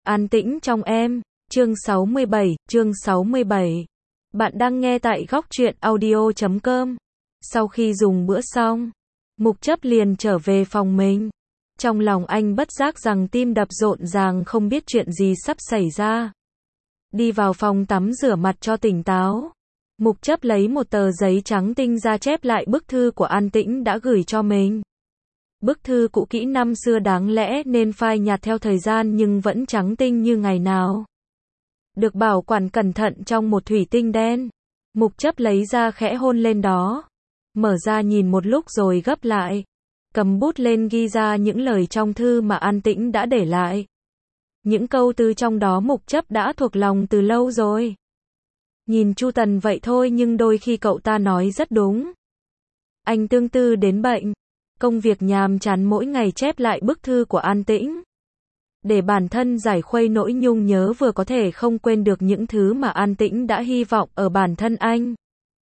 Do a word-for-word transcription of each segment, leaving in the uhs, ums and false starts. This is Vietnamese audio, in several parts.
An tĩnh trong em, chương sáu mươi bảy, chương sáu mươi bảy. Bạn đang nghe tại góc truyện audio chấm com. Sau khi dùng bữa xong, Mục Chấp liền trở về phòng mình. Trong lòng anh bất giác rằng tim đập rộn ràng không biết chuyện gì sắp xảy ra. Đi vào phòng tắm rửa mặt cho tỉnh táo. Mục Chấp lấy một tờ giấy trắng tinh ra chép lại bức thư của An Tĩnh đã gửi cho mình. Bức thư cũ kỹ năm xưa đáng lẽ nên phai nhạt theo thời gian nhưng vẫn trắng tinh như ngày nào. Được bảo quản cẩn thận trong một thủy tinh đen. Mục Chấp lấy ra khẽ hôn lên đó. Mở ra nhìn một lúc rồi gấp lại. Cầm bút lên ghi ra những lời trong thư mà An Tĩnh đã để lại. Những câu từ trong đó Mục Chấp đã thuộc lòng từ lâu rồi. Nhìn Chu Tần vậy thôi nhưng đôi khi cậu ta nói rất đúng. Anh tương tư đến bệnh. Công việc nhàm chán mỗi ngày chép lại bức thư của An Tĩnh. Để bản thân giải khuây nỗi nhung nhớ vừa có thể không quên được những thứ mà An Tĩnh đã hy vọng ở bản thân anh.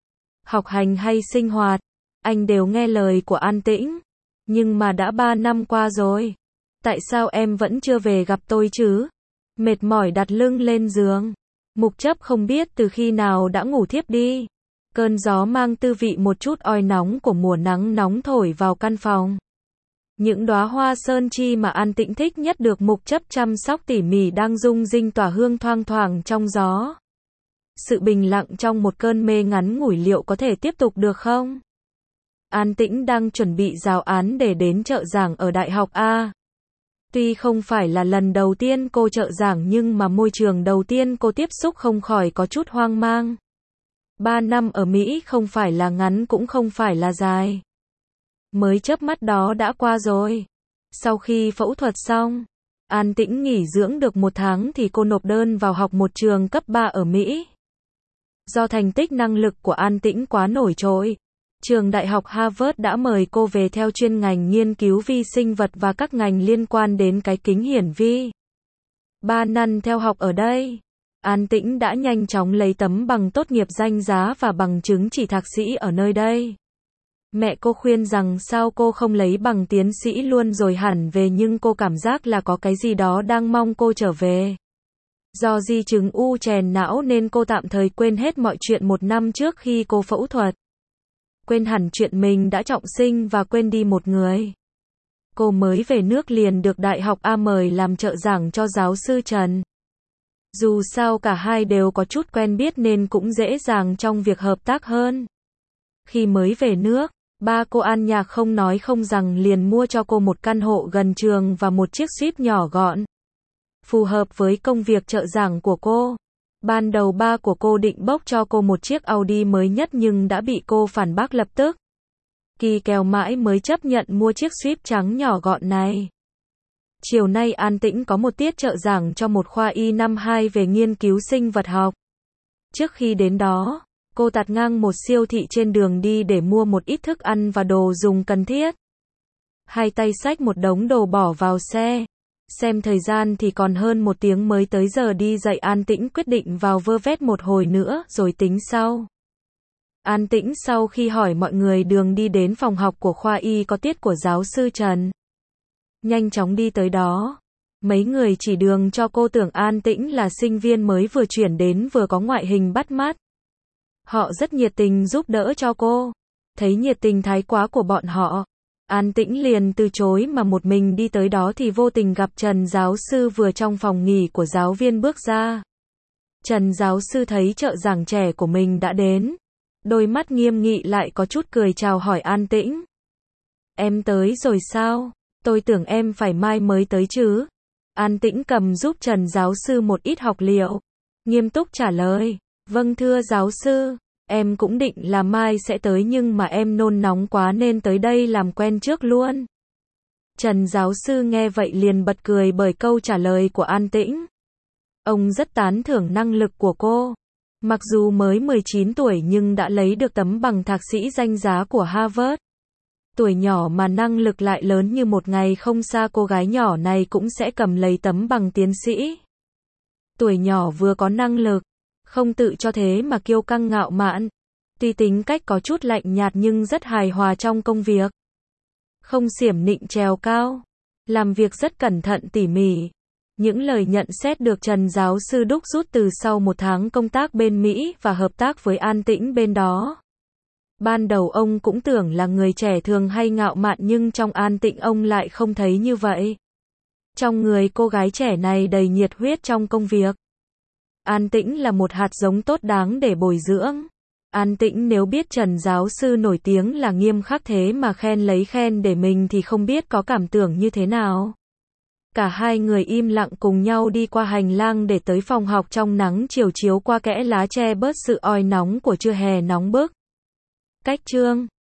Học hành hay sinh hoạt, anh đều nghe lời của An Tĩnh. Nhưng mà đã ba năm qua rồi. Tại sao em vẫn chưa về gặp tôi chứ? Mệt mỏi đặt lưng lên giường. Mục Chấp không biết từ khi nào đã ngủ thiếp đi. Cơn gió mang tư vị một chút oi nóng của mùa nắng nóng thổi vào căn phòng. Những đóa hoa sơn chi mà An Tĩnh thích nhất được Mục Chấp chăm sóc tỉ mỉ đang rung rinh tỏa hương thoang thoảng trong gió. Sự bình lặng trong một cơn mê ngắn ngủi liệu có thể tiếp tục được không? An Tĩnh đang chuẩn bị giáo án để đến trợ giảng ở Đại học A. Tuy không phải là lần đầu tiên cô trợ giảng nhưng mà môi trường đầu tiên cô tiếp xúc không khỏi có chút hoang mang. Ba năm ở Mỹ không phải là ngắn cũng không phải là dài. Mới chớp mắt đó đã qua rồi. Sau khi phẫu thuật xong, An Tĩnh nghỉ dưỡng được một tháng thì cô nộp đơn vào học một trường cấp ba ở Mỹ. Do thành tích năng lực của An Tĩnh quá nổi trội, trường đại học Harvard đã mời cô về theo chuyên ngành nghiên cứu vi sinh vật và các ngành liên quan đến cái kính hiển vi. Ba năm theo học ở đây, An Tĩnh đã nhanh chóng lấy tấm bằng tốt nghiệp danh giá và bằng chứng chỉ thạc sĩ ở nơi đây. Mẹ cô khuyên rằng sao cô không lấy bằng tiến sĩ luôn rồi hẳn về nhưng cô cảm giác là có cái gì đó đang mong cô trở về. Do di chứng u chèn não nên cô tạm thời quên hết mọi chuyện một năm trước khi cô phẫu thuật. Quên hẳn chuyện mình đã trọng sinh và quên đi một người. Cô mới về nước liền được Đại học A mời làm trợ giảng cho giáo sư Trần. Dù sao cả hai đều có chút quen biết nên cũng dễ dàng trong việc hợp tác hơn. Khi mới về nước, ba cô An Nhạc không nói không rằng liền mua cho cô một căn hộ gần trường và một chiếc Jeep nhỏ gọn. Phù hợp với công việc trợ giảng của cô. Ban đầu ba của cô định bốc cho cô một chiếc Audi mới nhất nhưng đã bị cô phản bác lập tức. Kỳ kèo mãi mới chấp nhận mua chiếc Jeep trắng nhỏ gọn này. Chiều nay An Tĩnh có một tiết trợ giảng cho một khoa y năm hai về nghiên cứu sinh vật học. Trước khi đến đó, cô tạt ngang một siêu thị trên đường đi để mua một ít thức ăn và đồ dùng cần thiết. Hai tay xách một đống đồ bỏ vào xe. Xem thời gian thì còn hơn một tiếng mới tới giờ đi dạy. An Tĩnh quyết định vào vơ vét một hồi nữa rồi tính sau. An Tĩnh sau khi hỏi mọi người đường đi đến phòng học của khoa y có tiết của giáo sư Trần. Nhanh chóng đi tới đó. Mấy người chỉ đường cho cô tưởng An Tĩnh là sinh viên mới vừa chuyển đến vừa có ngoại hình bắt mắt. Họ rất nhiệt tình giúp đỡ cho cô. Thấy nhiệt tình thái quá của bọn họ, An Tĩnh liền từ chối mà một mình đi tới đó thì vô tình gặp Trần giáo sư vừa trong phòng nghỉ của giáo viên bước ra. Trần giáo sư thấy trợ giảng trẻ của mình đã đến. Đôi mắt nghiêm nghị lại có chút cười chào hỏi An Tĩnh. Em tới rồi sao? Tôi tưởng em phải mai mới tới chứ. An Tĩnh cầm giúp Trần giáo sư một ít học liệu. Nghiêm túc trả lời. Vâng thưa giáo sư, em cũng định là mai sẽ tới nhưng mà em nôn nóng quá nên tới đây làm quen trước luôn. Trần giáo sư nghe vậy liền bật cười bởi câu trả lời của An Tĩnh. Ông rất tán thưởng năng lực của cô. Mặc dù mới mười chín tuổi nhưng đã lấy được tấm bằng thạc sĩ danh giá của Harvard. Tuổi nhỏ mà năng lực lại lớn như một ngày không xa cô gái nhỏ này cũng sẽ cầm lấy tấm bằng tiến sĩ. Tuổi nhỏ vừa có năng lực, không tự cho thế mà kiêu căng ngạo mạn. Tuy tính cách có chút lạnh nhạt nhưng rất hài hòa trong công việc. Không xiểm nịnh trèo cao. Làm việc rất cẩn thận tỉ mỉ. Những lời nhận xét được Trần giáo sư đúc rút từ sau một tháng công tác bên Mỹ và hợp tác với An Tĩnh bên đó. Ban đầu ông cũng tưởng là người trẻ thường hay ngạo mạn nhưng trong An Tĩnh ông lại không thấy như vậy. Trong người cô gái trẻ này đầy nhiệt huyết trong công việc. An Tĩnh là một hạt giống tốt đáng để bồi dưỡng. An Tĩnh nếu biết Trần giáo sư nổi tiếng là nghiêm khắc thế mà khen lấy khen để mình thì không biết có cảm tưởng như thế nào. Cả hai người im lặng cùng nhau đi qua hành lang để tới phòng học trong nắng chiều chiếu qua kẽ lá che bớt sự oi nóng của trưa hè nóng bức. Cách chương